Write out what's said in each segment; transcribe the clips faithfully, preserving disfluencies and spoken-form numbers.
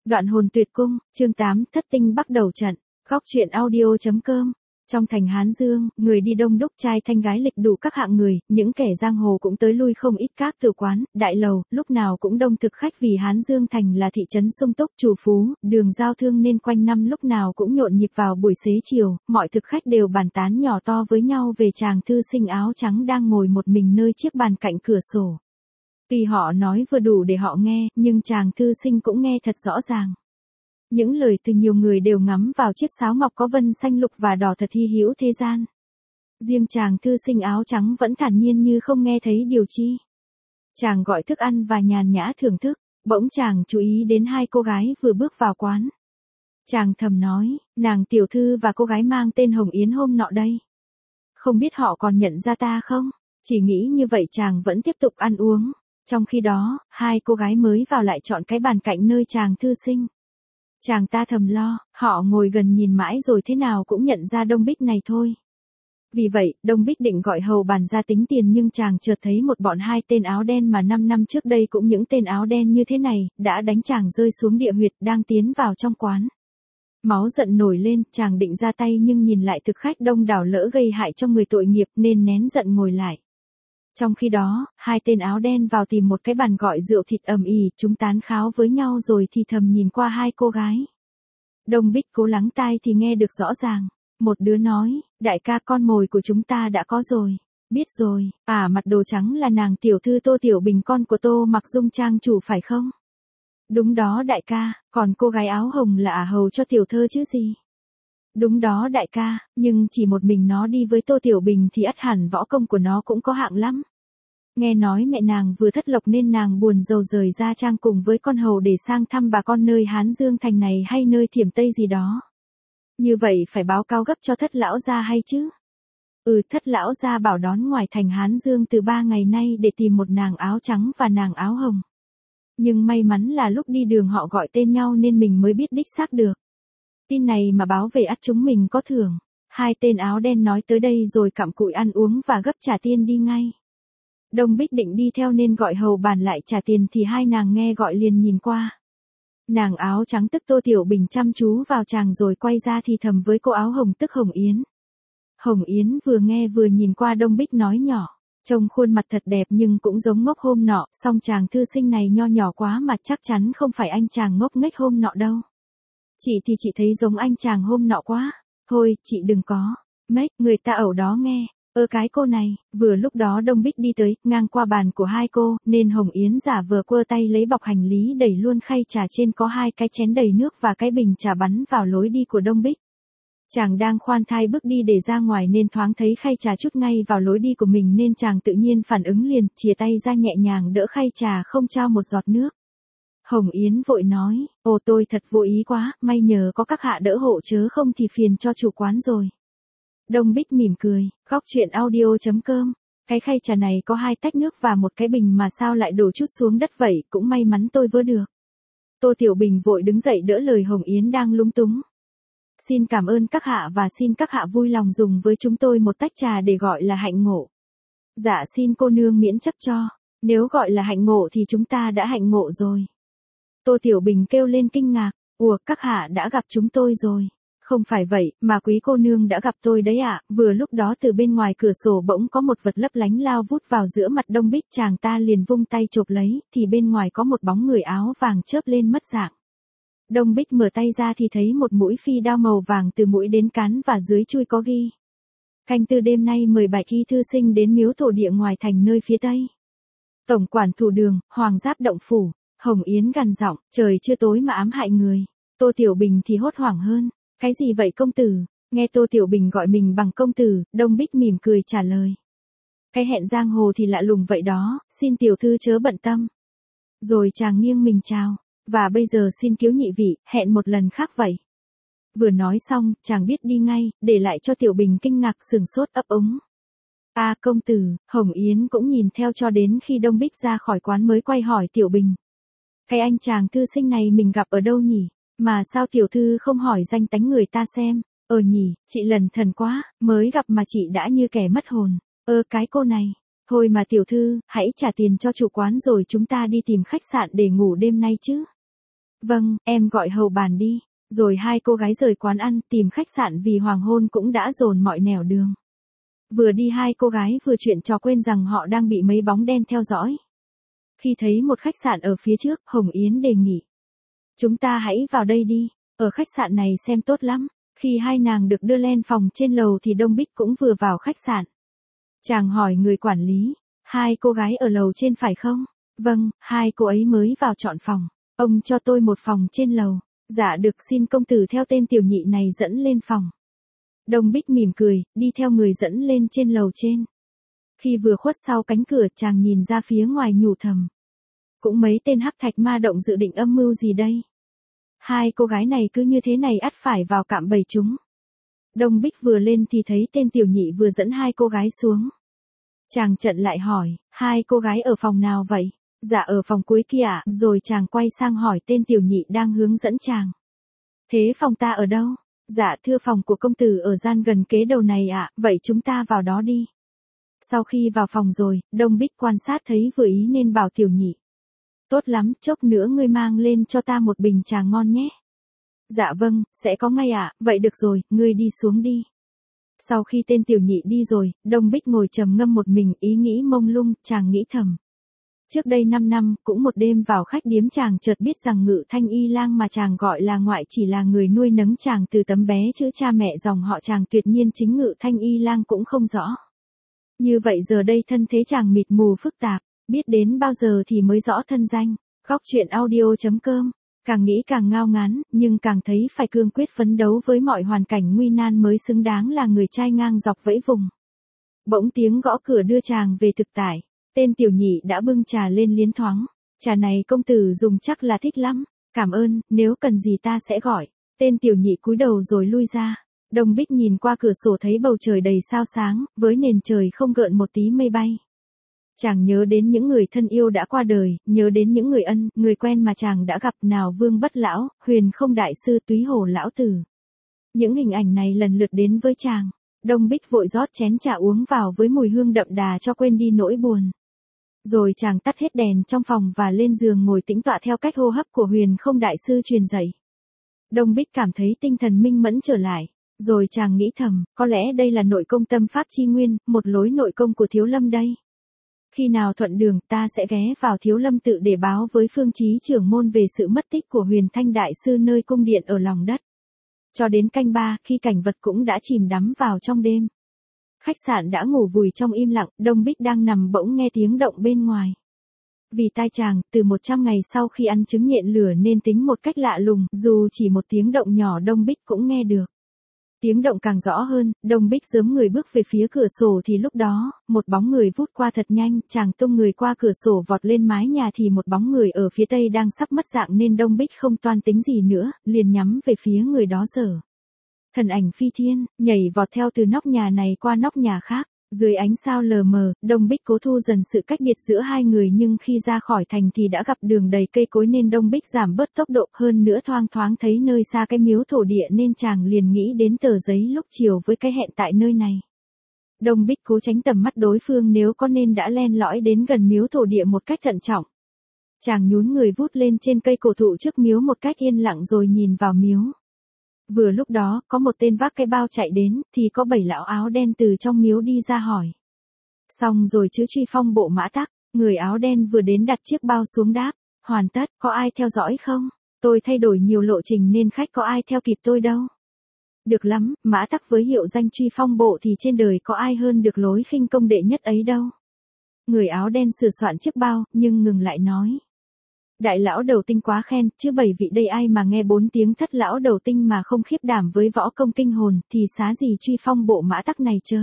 Đoạn hồn tuyệt cung, chương tám, thất tinh bắt đầu trận. Góc truyện audio.com. Trong thành Hán Dương, người đi đông đúc, trai thanh gái lịch đủ các hạng người, những kẻ giang hồ cũng tới lui không ít, các tử quán, đại lầu, lúc nào cũng đông thực khách vì Hán Dương thành là thị trấn sung túc, trù phú, đường giao thương nên quanh năm lúc nào cũng nhộn nhịp vào buổi xế chiều, mọi thực khách đều bàn tán nhỏ to với nhau về chàng thư sinh áo trắng đang ngồi một mình nơi chiếc bàn cạnh cửa sổ. Tuy họ nói vừa đủ để họ nghe, nhưng chàng thư sinh cũng nghe thật rõ ràng. Những lời từ nhiều người đều ngắm vào chiếc sáo ngọc có vân xanh lục và đỏ thật hy hữu thế gian. Riêng chàng thư sinh áo trắng vẫn thản nhiên như không nghe thấy điều chi. Chàng gọi thức ăn và nhàn nhã thưởng thức, bỗng chàng chú ý đến hai cô gái vừa bước vào quán. Chàng thầm nói, nàng tiểu thư và cô gái mang tên Hồng Yến hôm nọ đây. Không biết họ còn nhận ra ta không? Chỉ nghĩ như vậy chàng vẫn tiếp tục ăn uống. Trong khi đó, hai cô gái mới vào lại chọn cái bàn cạnh nơi chàng thư sinh. Chàng ta thầm lo, họ ngồi gần nhìn mãi rồi thế nào cũng nhận ra Đông Bích này thôi. Vì vậy, Đông Bích định gọi hầu bàn ra tính tiền nhưng chàng chợt thấy một bọn hai tên áo đen mà năm năm trước đây cũng những tên áo đen như thế này, đã đánh chàng rơi xuống địa huyệt đang tiến vào trong quán. Máu giận nổi lên, chàng định ra tay nhưng nhìn lại thực khách đông đảo lỡ gây hại cho người tội nghiệp nên nén giận ngồi lại. Trong khi đó, hai tên áo đen vào tìm một cái bàn gọi rượu thịt ầm ĩ, chúng tán kháo với nhau rồi thì thầm nhìn qua hai cô gái. Đông Bích cố lắng tai thì nghe được rõ ràng. Một đứa nói, đại ca con mồi của chúng ta đã có rồi. Biết rồi, à mặt đồ trắng là nàng tiểu thư Tô Tiểu Bình con của Tô Mặc Dung trang chủ phải không? Đúng đó đại ca, còn cô gái áo hồng là ả hầu cho tiểu thơ chứ gì? Đúng đó đại ca, nhưng chỉ một mình nó đi với Tô Tiểu Bình thì ắt hẳn võ công của nó cũng có hạng lắm. Nghe nói mẹ nàng vừa thất lộc nên nàng buồn rầu rời ra trang cùng với con hầu để sang thăm bà con nơi Hán Dương thành này hay nơi Thiểm Tây gì đó. Như vậy phải báo cáo gấp cho thất lão gia hay chứ? Ừ, thất lão gia bảo đón ngoài thành Hán Dương từ ba ngày nay để tìm một nàng áo trắng và nàng áo hồng. Nhưng may mắn là lúc đi đường họ gọi tên nhau nên mình mới biết đích xác được. Tin này mà báo về ắt chúng mình có thưởng. Hai tên áo đen nói tới đây rồi cặm cụi ăn uống và gấp trả tiền đi ngay. Đông Bích định đi theo nên gọi hầu bàn lại trả tiền thì hai nàng nghe gọi liền nhìn qua. Nàng áo trắng tức Tô Tiểu Bình chăm chú vào chàng rồi quay ra thì thầm với cô áo hồng tức Hồng Yến. Hồng Yến vừa nghe vừa nhìn qua Đông Bích nói nhỏ, trông khuôn mặt thật đẹp nhưng cũng giống ngốc hôm nọ, song chàng thư sinh này nho nhỏ quá mà chắc chắn không phải anh chàng ngốc nghếch hôm nọ đâu. Chị thì chị thấy giống anh chàng hôm nọ quá. Thôi, chị đừng có. Mấy, người ta ở đó nghe. Ơ cái cô này, vừa lúc đó Đông Bích đi tới, ngang qua bàn của hai cô, nên Hồng Yến giả vờ quơ tay lấy bọc hành lý đẩy luôn khay trà trên có hai cái chén đầy nước và cái bình trà bắn vào lối đi của Đông Bích. Chàng đang khoan thai bước đi để ra ngoài nên thoáng thấy khay trà chút ngay vào lối đi của mình nên chàng tự nhiên phản ứng liền, chìa tay ra nhẹ nhàng đỡ khay trà không trao một giọt nước. Hồng Yến vội nói, ồ tôi thật vô ý quá, may nhờ có các hạ đỡ hộ chớ không thì phiền cho chủ quán rồi. Đông Bích mỉm cười, góc truyện audio.com, cái khay trà này có hai tách nước và một cái bình mà sao lại đổ chút xuống đất vậy, cũng may mắn tôi vơ được. Tô Tiểu Bình vội đứng dậy đỡ lời Hồng Yến đang lúng túng. Xin cảm ơn các hạ và xin các hạ vui lòng dùng với chúng tôi một tách trà để gọi là hạnh ngộ. Dạ xin cô nương miễn chấp cho, nếu gọi là hạnh ngộ thì chúng ta đã hạnh ngộ rồi. Tô Tiểu Bình kêu lên kinh ngạc, ủa các hạ đã gặp chúng tôi rồi. Không phải vậy, mà quý cô nương đã gặp tôi đấy ạ. Vừa lúc đó từ bên ngoài cửa sổ bỗng có một vật lấp lánh lao vút vào giữa mặt Đông Bích, chàng ta liền vung tay chộp lấy, thì bên ngoài có một bóng người áo vàng chớp lên mất dạng. Đông Bích mở tay ra thì thấy một mũi phi đao màu vàng từ mũi đến cán và dưới chui có ghi. Canh tư đêm nay mời bạch y thư sinh đến miếu thổ địa ngoài thành nơi phía tây. Tổng quản thủ đường, Hoàng Giáp động phủ. Hồng Yến gằn giọng, trời chưa tối mà ám hại người. Tô Tiểu Bình thì hốt hoảng hơn. Cái gì vậy công tử? Nghe Tô Tiểu Bình gọi mình bằng công tử, Đông Bích mỉm cười trả lời. Cái hẹn giang hồ thì lạ lùng vậy đó, xin tiểu thư chớ bận tâm. Rồi chàng nghiêng mình chào, và bây giờ xin kiếu nhị vị, hẹn một lần khác vậy. Vừa nói xong, chàng biết đi ngay, để lại cho Tiểu Bình kinh ngạc sửng sốt ấp úng. À công tử, Hồng Yến cũng nhìn theo cho đến khi Đông Bích ra khỏi quán mới quay hỏi Tiểu Bình. Cái anh chàng thư sinh này mình gặp ở đâu nhỉ? Mà sao tiểu thư không hỏi danh tánh người ta xem? Ờ nhỉ, chị lần thần quá, mới gặp mà chị đã như kẻ mất hồn. Ơ cái cô này, thôi mà tiểu thư, hãy trả tiền cho chủ quán rồi chúng ta đi tìm khách sạn để ngủ đêm nay chứ. Vâng, em gọi hầu bàn đi. Rồi hai cô gái rời quán ăn tìm khách sạn vì hoàng hôn cũng đã dồn mọi nẻo đường. Vừa đi hai cô gái vừa chuyện trò quên rằng họ đang bị mấy bóng đen theo dõi. Khi thấy một khách sạn ở phía trước, Hồng Yến đề nghị. Chúng ta hãy vào đây đi, ở khách sạn này xem tốt lắm. Khi hai nàng được đưa lên phòng trên lầu thì Đông Bích cũng vừa vào khách sạn. Chàng hỏi người quản lý, hai cô gái ở lầu trên phải không? Vâng, hai cô ấy mới vào chọn phòng. Ông cho tôi một phòng trên lầu. Dạ được, xin công tử theo tên tiểu nhị này dẫn lên phòng. Đông Bích mỉm cười, đi theo người dẫn lên trên lầu trên. Khi vừa khuất sau cánh cửa chàng nhìn ra phía ngoài nhủ thầm. Cũng mấy tên hắc thạch ma động dự định âm mưu gì đây? Hai cô gái này cứ như thế này ắt phải vào cạm bẫy chúng. Đông Bích vừa lên thì thấy tên tiểu nhị vừa dẫn hai cô gái xuống. Chàng chặn lại hỏi, hai cô gái ở phòng nào vậy? Dạ ở phòng cuối kia ạ, rồi chàng quay sang hỏi tên tiểu nhị đang hướng dẫn chàng. Thế phòng ta ở đâu? Dạ thưa phòng của công tử ở gian gần kế đầu này ạ, vậy chúng ta vào đó đi. Sau khi vào phòng rồi, Đông Bích quan sát thấy vừa ý nên bảo tiểu nhị. Tốt lắm, chốc nữa ngươi mang lên cho ta một bình trà ngon nhé. Dạ vâng, sẽ có ngay ạ, vậy được rồi, ngươi đi xuống đi. Sau khi tên tiểu nhị đi rồi, Đông Bích ngồi trầm ngâm một mình ý nghĩ mông lung, chàng nghĩ thầm. Trước đây năm năm, cũng một đêm vào khách điếm chàng chợt biết rằng Ngự Thanh Y Lang mà chàng gọi là ngoại chỉ là người nuôi nấng chàng từ tấm bé chữ cha mẹ dòng họ chàng tuyệt nhiên chính Ngự Thanh Y Lang cũng không rõ. Như vậy giờ đây thân thế chàng mịt mù phức tạp, biết đến bao giờ thì mới rõ thân danh. Góc truyện audio chấm com, càng nghĩ càng ngao ngán, nhưng càng thấy phải cương quyết phấn đấu với mọi hoàn cảnh nguy nan mới xứng đáng là người trai ngang dọc vẫy vùng. Bỗng tiếng gõ cửa đưa chàng về thực tại. Tên tiểu nhị đã bưng trà lên liến thoáng. Trà này công tử dùng chắc là thích lắm. Cảm ơn, nếu cần gì ta sẽ gọi. Tên tiểu nhị cúi đầu rồi lui ra. Đông Bích nhìn qua cửa sổ thấy bầu trời đầy sao sáng, với nền trời không gợn một tí mây bay. Chàng nhớ đến những người thân yêu đã qua đời, nhớ đến những người ân, người quen mà chàng đã gặp, nào Vương Bất Lão, Huyền Không Đại Sư, Túy Hổ Lão Tử. Những hình ảnh này lần lượt đến với chàng. Đông Bích vội rót chén trà uống vào với mùi hương đậm đà cho quên đi nỗi buồn. Rồi chàng tắt hết đèn trong phòng và lên giường ngồi tĩnh tọa theo cách hô hấp của Huyền Không Đại Sư truyền dạy. Đông Bích cảm thấy tinh thần minh mẫn trở lại. Rồi chàng nghĩ thầm, có lẽ đây là nội công tâm pháp chi nguyên, một lối nội công của Thiếu Lâm đây. Khi nào thuận đường ta sẽ ghé vào Thiếu Lâm tự để báo với Phương Chí trưởng môn về sự mất tích của Huyền Thanh Đại Sư nơi cung điện ở lòng đất. Cho đến canh ba, khi cảnh vật cũng đã chìm đắm vào trong đêm. Khách sạn đã ngủ vùi trong im lặng, Đông Bích đang nằm bỗng nghe tiếng động bên ngoài. Vì tai chàng, từ một trăm ngày sau khi ăn trứng nhện lửa nên tính một cách lạ lùng, dù chỉ một tiếng động nhỏ Đông Bích cũng nghe được. Tiếng động càng rõ hơn, Đông Bích giớm người bước về phía cửa sổ thì lúc đó, một bóng người vút qua thật nhanh, chàng tung người qua cửa sổ vọt lên mái nhà thì một bóng người ở phía tây đang sắp mất dạng nên Đông Bích không toan tính gì nữa, liền nhắm về phía người đó giở. Thần ảnh phi thiên, nhảy vọt theo từ nóc nhà này qua nóc nhà khác. Dưới ánh sao lờ mờ, Đông Bích cố thu dần sự cách biệt giữa hai người nhưng khi ra khỏi thành thì đã gặp đường đầy cây cối nên Đông Bích giảm bớt tốc độ, hơn nữa thoang thoáng thấy nơi xa cái miếu thổ địa nên chàng liền nghĩ đến tờ giấy lúc chiều với cái hẹn tại nơi này. Đông Bích cố tránh tầm mắt đối phương nếu có nên đã len lỏi đến gần miếu thổ địa một cách thận trọng. Chàng nhún người vút lên trên cây cổ thụ trước miếu một cách yên lặng rồi nhìn vào miếu. Vừa lúc đó, có một tên vác cái bao chạy đến, thì có bảy lão áo đen từ trong miếu đi ra hỏi. Xong rồi chứ Truy Phong bộ Mã Tắc, người áo đen vừa đến đặt chiếc bao xuống đáp. Hoàn tất, có ai theo dõi không? Tôi thay đổi nhiều lộ trình nên khách có ai theo kịp tôi đâu. Được lắm, Mã Tắc với hiệu danh Truy Phong bộ thì trên đời có ai hơn được lối khinh công đệ nhất ấy đâu. Người áo đen sửa soạn chiếc bao, nhưng ngừng lại nói. Đại lão đầu tinh quá khen, chứ bảy vị đây ai mà nghe bốn tiếng thất lão đầu tinh mà không khiếp đảm với võ công kinh hồn, thì xá gì Truy Phong bộ Mã Tắc này chớ.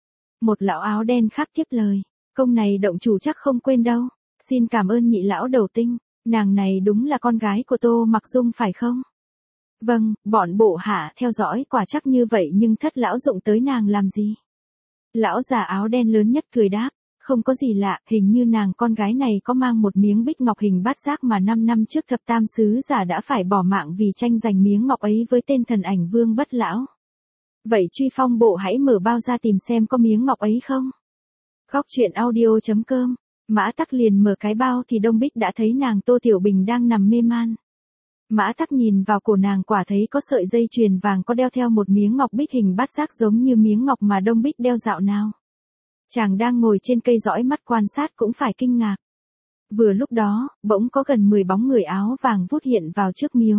Một lão áo đen khác tiếp lời, công này động chủ chắc không quên đâu, xin cảm ơn nhị lão đầu tinh, nàng này đúng là con gái của Tô Mặc Dung phải không? Vâng, bọn bộ hạ theo dõi quả chắc như vậy nhưng thất lão dụng tới nàng làm gì? Lão già áo đen lớn nhất cười đáp. Không có gì lạ, hình như nàng con gái này có mang một miếng bích ngọc hình bát giác mà năm năm trước thập tam sứ giả đã phải bỏ mạng vì tranh giành miếng ngọc ấy với tên thần ảnh Vương Bất Lão. Vậy Truy Phong bộ hãy mở bao ra tìm xem có miếng ngọc ấy không? Góc truyện audio chấm com, Mã Tắc liền mở cái bao thì Đông Bích đã thấy nàng Tô Tiểu Bình đang nằm mê man. Mã Tắc nhìn vào cổ nàng quả thấy có sợi dây chuyền vàng có đeo theo một miếng ngọc bích hình bát giác giống như miếng ngọc mà Đông Bích đeo dạo nào. Chàng đang ngồi trên cây dõi mắt quan sát cũng phải kinh ngạc. Vừa lúc đó, bỗng có gần mười bóng người áo vàng vút hiện vào trước miếu.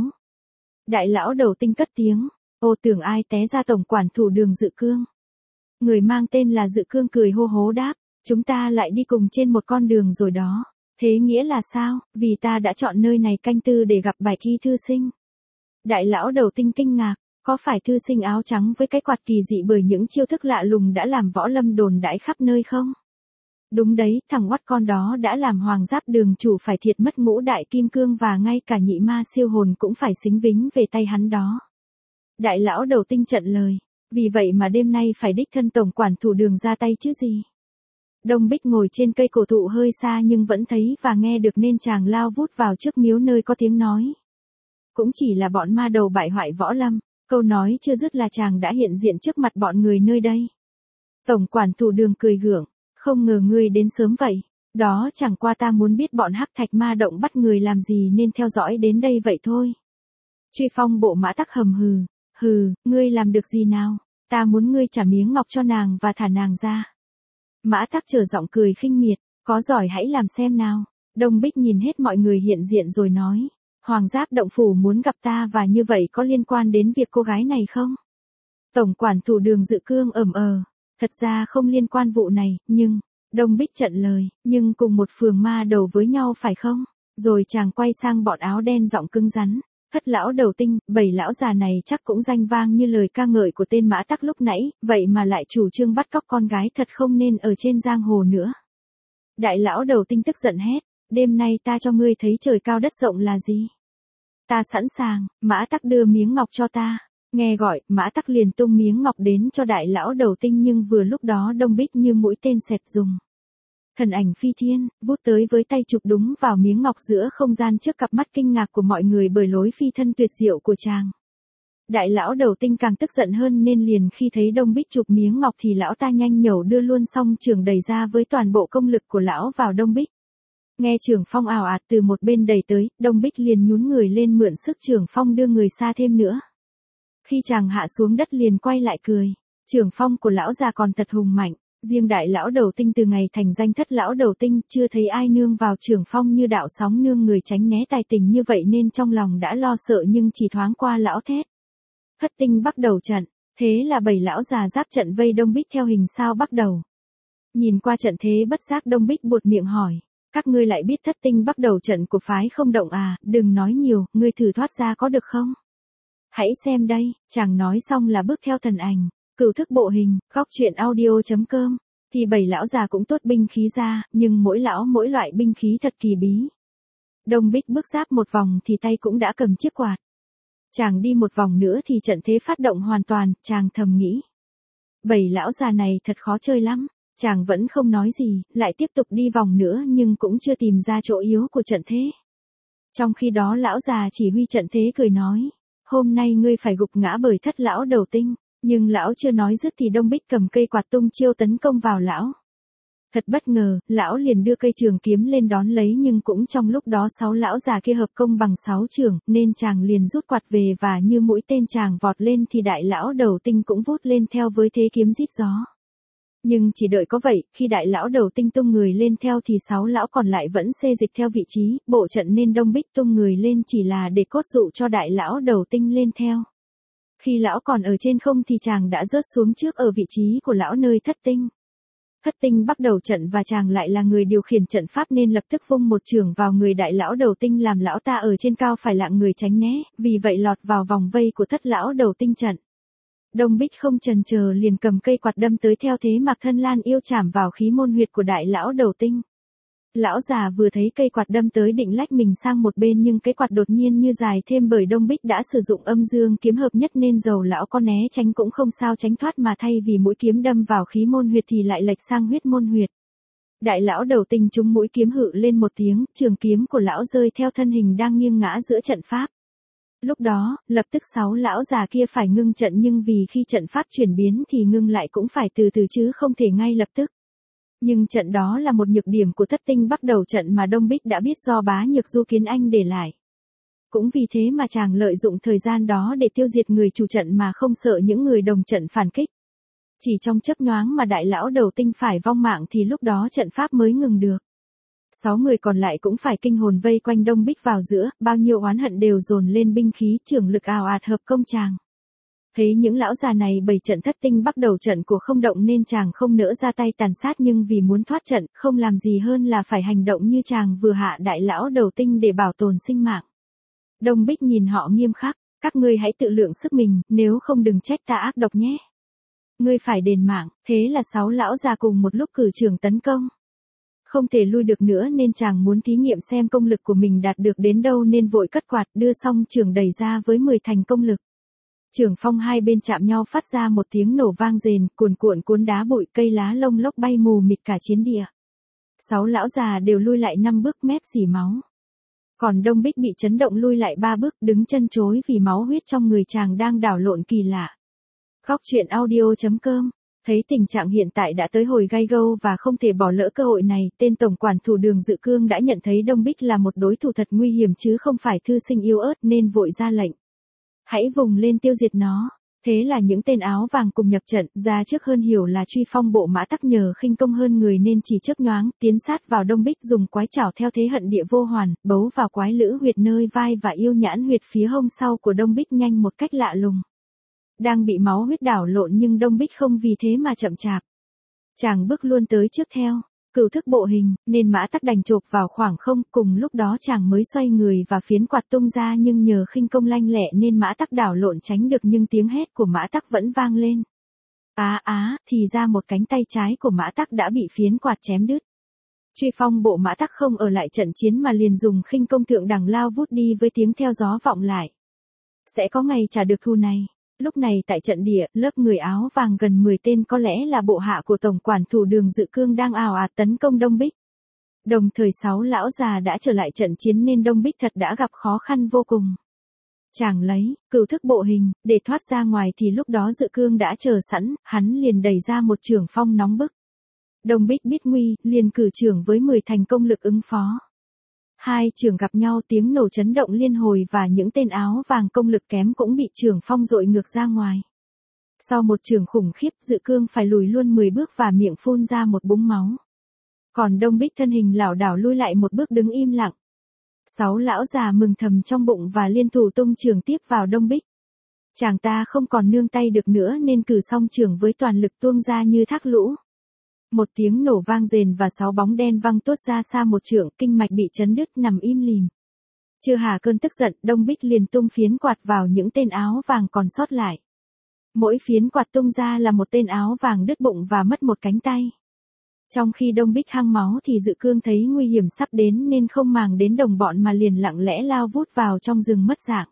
Đại lão Đầu Tinh cất tiếng, ô tưởng ai té ra tổng quản thủ Đường Dự Cương. Người mang tên là Dự Cương cười hô hố đáp, chúng ta lại đi cùng trên một con đường rồi đó. Thế nghĩa là sao, vì ta đã chọn nơi này canh tư để gặp bài thi thư sinh. Đại lão Đầu Tinh kinh ngạc, có phải thư sinh áo trắng với cái quạt kỳ dị bởi những chiêu thức lạ lùng đã làm võ lâm đồn đãi khắp nơi không? Đúng đấy, thằng oắt con đó đã làm Hoàng Giáp Đường chủ phải thiệt mất ngũ đại kim cương và ngay cả nhị ma siêu hồn cũng phải xính vính về tay hắn đó. Đại lão Đầu Tinh trận lời, vì vậy mà đêm nay phải đích thân tổng quản thủ Đường ra tay chứ gì. Đông Bích ngồi trên cây cổ thụ hơi xa nhưng vẫn thấy và nghe được nên chàng lao vút vào trước miếu nơi có tiếng nói. Cũng chỉ là bọn ma đầu bại hoại võ lâm, câu nói chưa dứt là chàng đã hiện diện trước mặt bọn người nơi đây. Tổng quản thủ Đường cười gượng, không ngờ ngươi đến sớm vậy, đó chẳng qua ta muốn biết bọn hắc thạch ma động bắt người làm gì nên theo dõi đến đây vậy thôi. Truy Phong bộ Mã Tắc hầm hừ, hừ, ngươi làm được gì nào, ta muốn ngươi trả miếng ngọc cho nàng và thả nàng ra. Mã Tắc trở giọng cười khinh miệt, có giỏi hãy làm xem nào. Đông Bích nhìn hết mọi người hiện diện rồi nói, Hoàng Giáp động phủ muốn gặp ta và như vậy có liên quan đến việc cô gái này không? Tổng quản thủ Đường Dự Cương ẩm ờ, thật ra không liên quan vụ này, nhưng, Đông Bích trận lời, nhưng cùng một phường ma đầu với nhau phải không? Rồi chàng quay sang bọn áo đen giọng cứng rắn, Thất lão Đầu Tinh, bảy lão già này chắc cũng danh vang như lời ca ngợi của tên Mã Tắc lúc nãy, vậy mà lại chủ trương bắt cóc con gái thật không nên ở trên giang hồ nữa. Đại lão Đầu Tinh tức giận hét, đêm nay ta cho ngươi thấy trời cao đất rộng là gì? Ta sẵn sàng, Mã Tắc đưa miếng ngọc cho ta. Nghe gọi, Mã Tắc liền tung miếng ngọc đến cho đại lão Đầu Tinh nhưng vừa lúc đó Đông Bích như mũi tên xẹt dùng. Thần ảnh phi thiên, vút tới với tay chụp đúng vào miếng ngọc giữa không gian trước cặp mắt kinh ngạc của mọi người bởi lối phi thân tuyệt diệu của chàng. Đại lão Đầu Tinh càng tức giận hơn nên liền khi thấy Đông Bích chụp miếng ngọc thì lão ta nhanh nhẩu đưa luôn song trường đẩy ra với toàn bộ công lực của lão vào Đông Bích. Nghe trường phong ào ạt từ một bên đẩy tới, Đông Bích liền nhún người lên mượn sức trường phong đưa người xa thêm nữa. Khi chàng hạ xuống đất liền quay lại cười, trường phong của lão già còn thật hùng mạnh. Riêng đại lão Đầu Tinh từ ngày thành danh Thất lão Đầu Tinh chưa thấy ai nương vào trường phong như đạo sóng nương người tránh né tài tình như vậy nên trong lòng đã lo sợ nhưng chỉ thoáng qua lão thét. Thất tinh bắt đầu trận, thế là bảy lão già giáp trận vây Đông Bích theo hình sao bắt đầu. Nhìn qua trận thế bất giác Đông Bích buột miệng hỏi, các ngươi lại biết thất tinh bắt đầu trận của phái không động à, đừng nói nhiều, ngươi thử thoát ra có được không? Hãy xem đây, chàng nói xong là bước theo thần ảnh. Cửu thức bộ hình, góc truyện audio chấm com, thì bảy lão già cũng tốt binh khí ra, nhưng mỗi lão mỗi loại binh khí thật kỳ bí. Đông Bích bước giáp một vòng thì tay cũng đã cầm chiếc quạt. Chàng đi một vòng nữa thì trận thế phát động hoàn toàn, chàng thầm nghĩ. Bảy lão già này thật khó chơi lắm, chàng vẫn không nói gì, lại tiếp tục đi vòng nữa nhưng cũng chưa tìm ra chỗ yếu của trận thế. Trong khi đó lão già chỉ huy trận thế cười nói, hôm nay ngươi phải gục ngã bởi Thất lão Đầu Tinh. Nhưng lão chưa nói dứt thì Đông Bích cầm cây quạt tung chiêu tấn công vào lão. Thật bất ngờ, lão liền đưa cây trường kiếm lên đón lấy nhưng cũng trong lúc đó sáu lão già kia hợp công bằng sáu trường, nên chàng liền rút quạt về và như mũi tên chàng vọt lên thì đại lão Đầu Tinh cũng vút lên theo với thế kiếm rít gió. Nhưng chỉ đợi có vậy, khi đại lão Đầu Tinh tung người lên theo thì sáu lão còn lại vẫn xê dịch theo vị trí, bộ trận nên Đông Bích tung người lên chỉ là để cốt dụ cho đại lão Đầu Tinh lên theo. Khi lão còn ở trên không thì chàng đã rớt xuống trước ở vị trí của lão nơi thất tinh. Thất tinh bắt đầu trận và chàng lại là người điều khiển trận pháp nên lập tức vung một chưởng vào người đại lão Đầu Tinh làm lão ta ở trên cao phải lạng người tránh né, vì vậy lọt vào vòng vây của Thất lão Đầu Tinh trận. Đông Bích không chần chờ liền cầm cây quạt đâm tới theo thế Mạc Thân Lan yêu chảm vào khí môn huyệt của đại lão Đầu Tinh. Lão già vừa thấy cây quạt đâm tới định lách mình sang một bên nhưng cái quạt đột nhiên như dài thêm bởi Đông Bích đã sử dụng âm dương kiếm hợp nhất nên dầu lão có né tránh cũng không sao tránh thoát mà thay vì mũi kiếm đâm vào khí môn huyệt thì lại lệch sang huyết môn huyệt. Đại lão Đầu Tinh trúng mũi kiếm hự lên một tiếng, trường kiếm của lão rơi theo thân hình đang nghiêng ngã giữa trận pháp. Lúc đó, lập tức sáu lão già kia phải ngưng trận nhưng vì khi trận pháp chuyển biến thì ngưng lại cũng phải từ từ chứ không thể ngay lập tức. Nhưng trận đó là một nhược điểm của thất tinh bắt đầu trận mà Đông Bích đã biết do bá nhược Du Kiến Anh để lại. Cũng vì thế mà chàng lợi dụng thời gian đó để tiêu diệt người chủ trận mà không sợ những người đồng trận phản kích. Chỉ trong chớp nhoáng mà đại lão đầu tinh phải vong mạng thì lúc đó trận pháp mới ngừng được. Sáu người còn lại cũng phải kinh hồn vây quanh Đông Bích vào giữa, bao nhiêu oán hận đều dồn lên binh khí trưởng lực ào ạt hợp công chàng. Thấy những lão già này bày trận thất tinh bắt đầu trận của không động nên chàng không nỡ ra tay tàn sát, nhưng vì muốn thoát trận, không làm gì hơn là phải hành động như chàng vừa hạ đại lão đầu tinh để bảo tồn sinh mạng. Đông Bích nhìn họ nghiêm khắc, các ngươi hãy tự lượng sức mình, nếu không đừng trách ta ác độc nhé. Ngươi phải đền mạng, thế là sáu lão già cùng một lúc cử trưởng tấn công. Không thể lui được nữa nên chàng muốn thí nghiệm xem công lực của mình đạt được đến đâu nên vội cất quạt đưa xong trường đẩy ra với mười thành công lực. Trường phong hai bên chạm nhau phát ra một tiếng nổ vang rền, cuồn cuộn cuốn đá bụi cây lá lông lốc bay mù mịt cả chiến địa. Sáu lão già đều lui lại năm bước mép xỉ máu. Còn Đông Bích bị chấn động lui lại ba bước đứng chân chối vì máu huyết trong người chàng đang đảo lộn kỳ lạ. Khóc chuyện audio chấm com. Thấy tình trạng hiện tại đã tới hồi gai gâu và không thể bỏ lỡ cơ hội này, tên tổng quản thủ Đường Dự Cương đã nhận thấy Đông Bích là một đối thủ thật nguy hiểm chứ không phải thư sinh yếu ớt nên vội ra lệnh. Hãy vùng lên tiêu diệt nó. Thế là những tên áo vàng cùng nhập trận, ra trước hơn hiểu là Truy Phong bộ mã tắc nhờ khinh công hơn người nên chỉ chớp nhoáng, tiến sát vào Đông Bích dùng quái chảo theo thế hận địa vô hoàn, bấu vào quái lữ huyệt nơi vai và yêu nhãn huyệt phía hông sau của Đông Bích nhanh một cách lạ lùng. Đang bị máu huyết đảo lộn nhưng Đông Bích không vì thế mà chậm chạp. Chàng bước luôn tới trước theo, cửu thức bộ hình, nên mã tắc đành chộp vào khoảng không, cùng lúc đó chàng mới xoay người và phiến quạt tung ra nhưng nhờ khinh công lanh lẹ nên mã tắc đảo lộn tránh được nhưng tiếng hét của mã tắc vẫn vang lên. Á á, thì ra một cánh tay trái của mã tắc đã bị phiến quạt chém đứt. Truy Phong bộ mã tắc không ở lại trận chiến mà liền dùng khinh công thượng đẳng lao vút đi với tiếng theo gió vọng lại. Sẽ có ngày trả được thù này. Lúc này tại trận địa, lớp người áo vàng gần mười tên có lẽ là bộ hạ của tổng quản thủ Đường Dự Cương đang ào ạt tấn công Đông Bích. Đồng thời sáu lão già đã trở lại trận chiến nên Đông Bích thật đã gặp khó khăn vô cùng. Chàng lấy cửu thức bộ hình để thoát ra ngoài thì lúc đó Dự Cương đã chờ sẵn, hắn liền đẩy ra một chưởng phong nóng bức. Đông Bích biết nguy, liền cử chưởng với mười thành công lực ứng phó. Hai chưởng gặp nhau tiếng nổ chấn động liên hồi và những tên áo vàng công lực kém cũng bị chưởng phong dội ngược ra ngoài. Sau một chưởng khủng khiếp Dự Cương phải lùi luôn mười bước và miệng phun ra một búng máu. Còn Đông Bích thân hình lảo đảo lui lại một bước đứng im lặng. Sáu lão già mừng thầm trong bụng và liên thủ tung chưởng tiếp vào Đông Bích. Chàng ta không còn nương tay được nữa nên cử song chưởng với toàn lực tuông ra như thác lũ. Một tiếng nổ vang rền và sáu bóng đen văng tuốt ra xa một trượng, kinh mạch bị chấn đứt nằm im lìm. Chưa hà cơn tức giận, Đông Bích liền tung phiến quạt vào những tên áo vàng còn sót lại. Mỗi phiến quạt tung ra là một tên áo vàng đứt bụng và mất một cánh tay. Trong khi Đông Bích hăng máu thì Dự Cương thấy nguy hiểm sắp đến nên không màng đến đồng bọn mà liền lặng lẽ lao vút vào trong rừng mất dạng.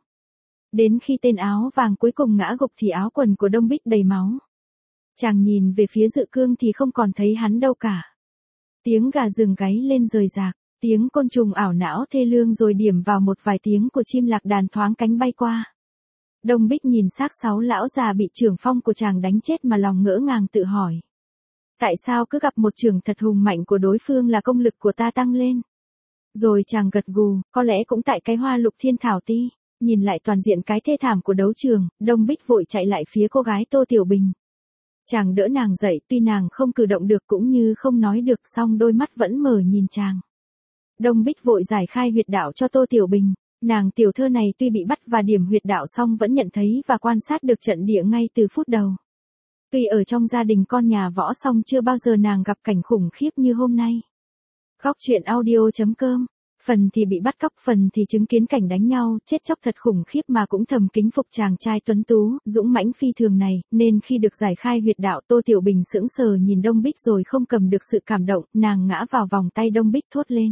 Đến khi tên áo vàng cuối cùng ngã gục thì áo quần của Đông Bích đầy máu. Chàng nhìn về phía Dự Cương thì không còn thấy hắn đâu cả. Tiếng gà rừng gáy lên rời rạc, tiếng côn trùng ảo não thê lương rồi điểm vào một vài tiếng của chim lạc đàn thoáng cánh bay qua. Đông Bích nhìn xác sáu lão già bị chưởng phong của chàng đánh chết mà lòng ngỡ ngàng tự hỏi. Tại sao cứ gặp một chưởng thật hùng mạnh của đối phương là công lực của ta tăng lên? Rồi chàng gật gù, có lẽ cũng tại cái hoa lục thiên thảo ti. Nhìn lại toàn diện cái thê thảm của đấu trường, Đông Bích vội chạy lại phía cô gái Tô Tiểu Bình. Chàng đỡ nàng dậy, tuy nàng không cử động được cũng như không nói được, song đôi mắt vẫn mở nhìn chàng. Đông Bích vội giải khai huyệt đạo cho Tô Tiểu Bình. Nàng tiểu thơ này tuy bị bắt và điểm huyệt đạo song vẫn nhận thấy và quan sát được trận địa ngay từ phút đầu. Tuy ở trong gia đình con nhà võ song chưa bao giờ nàng gặp cảnh khủng khiếp như hôm nay. Khóc chuyện audio chấm com. Phần thì bị bắt cóc, phần thì chứng kiến cảnh đánh nhau, chết chóc thật khủng khiếp mà cũng thầm kính phục chàng trai tuấn tú, dũng mãnh phi thường này, nên khi được giải khai huyệt đạo Tô Tiểu Bình sững sờ nhìn Đông Bích rồi không cầm được sự cảm động, nàng ngã vào vòng tay Đông Bích thốt lên.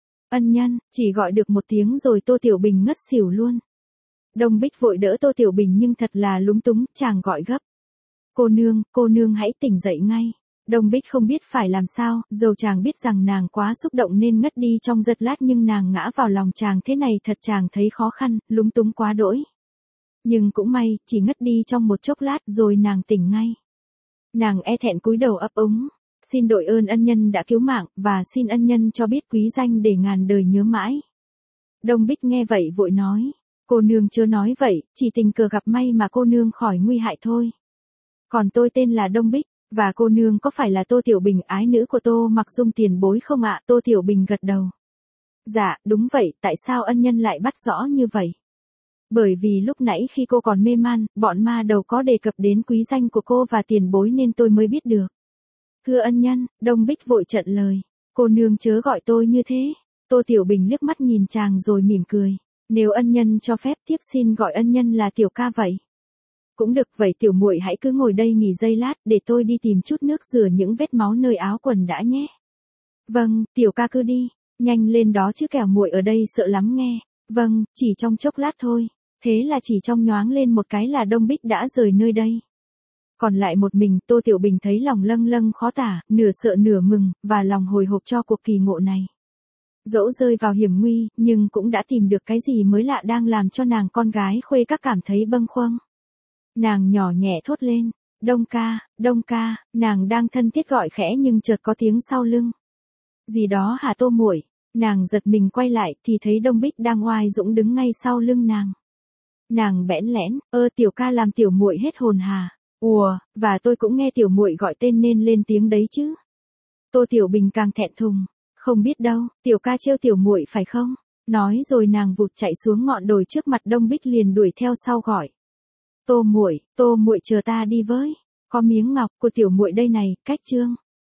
Ân nhân, chỉ gọi được một tiếng rồi Tô Tiểu Bình ngất xỉu luôn. Đông Bích vội đỡ Tô Tiểu Bình nhưng thật là lúng túng, chàng gọi gấp. Cô nương, cô nương hãy tỉnh dậy ngay. Đông Bích không biết phải làm sao, dầu chàng biết rằng nàng quá xúc động nên ngất đi trong giật lát nhưng nàng ngã vào lòng chàng thế này thật chàng thấy khó khăn, lúng túng quá đỗi. Nhưng cũng may, chỉ ngất đi trong một chốc lát rồi nàng tỉnh ngay. Nàng e thẹn cúi đầu ấp úng, xin đội ơn ân nhân đã cứu mạng và xin ân nhân cho biết quý danh để ngàn đời nhớ mãi. Đông Bích nghe vậy vội nói. Cô nương chớ nói vậy, chỉ tình cờ gặp may mà cô nương khỏi nguy hại thôi. Còn tôi tên là Đông Bích, và cô nương có phải là Tô Tiểu Bình ái nữ của Tô Mặc Dung tiền bối không ạ? Tô Tiểu Bình gật đầu. Dạ, đúng vậy, tại sao ân nhân lại bắt rõ như vậy? Bởi vì lúc nãy khi cô còn mê man, bọn ma đầu có đề cập đến quý danh của cô và tiền bối nên tôi mới biết được. Thưa ân nhân, Đông Bích vội trận lời. Cô nương chớ gọi tôi như thế. Tô Tiểu Bình liếc mắt nhìn chàng rồi mỉm cười. Nếu ân nhân cho phép tiếp xin gọi ân nhân là Tiểu ca vậy. Cũng được, vậy tiểu muội hãy cứ ngồi đây nghỉ giây lát để tôi đi tìm chút nước rửa những vết máu nơi áo quần đã nhé. Vâng, Tiểu ca cứ đi, nhanh lên đó chứ kẻo muội ở đây sợ lắm nghe. Vâng, chỉ trong chốc lát thôi. Thế là chỉ trong nhoáng lên một cái là Đông Bích đã rời nơi đây. Còn lại một mình, Tô Tiểu Bình thấy lòng lâng lâng khó tả, nửa sợ nửa mừng, và lòng hồi hộp cho cuộc kỳ ngộ này. Dẫu rơi vào hiểm nguy, nhưng cũng đã tìm được cái gì mới lạ đang làm cho nàng con gái Khuê Các cảm thấy bâng khuâng. Nàng nhỏ nhẹ thốt lên, Đông ca, Đông ca, nàng đang thân thiết gọi khẽ nhưng chợt có tiếng sau lưng. Gì đó hả Tô muội? Nàng giật mình quay lại thì thấy Đông Bích đang oai dũng đứng ngay sau lưng nàng. Nàng bẽn lẽn, ơ Tiểu ca làm tiểu muội hết hồn hà. Ùa, và tôi cũng nghe tiểu muội gọi tên nên lên tiếng đấy chứ. Tô Tiểu Bình càng thẹn thùng, không biết đâu, Tiểu ca trêu tiểu muội phải không? Nói rồi nàng vụt chạy xuống ngọn đồi trước mặt Đông Bích liền đuổi theo sau gọi. Tô muội, Tô muội chờ ta đi với. Có miếng ngọc của tiểu muội đây này, cách trương.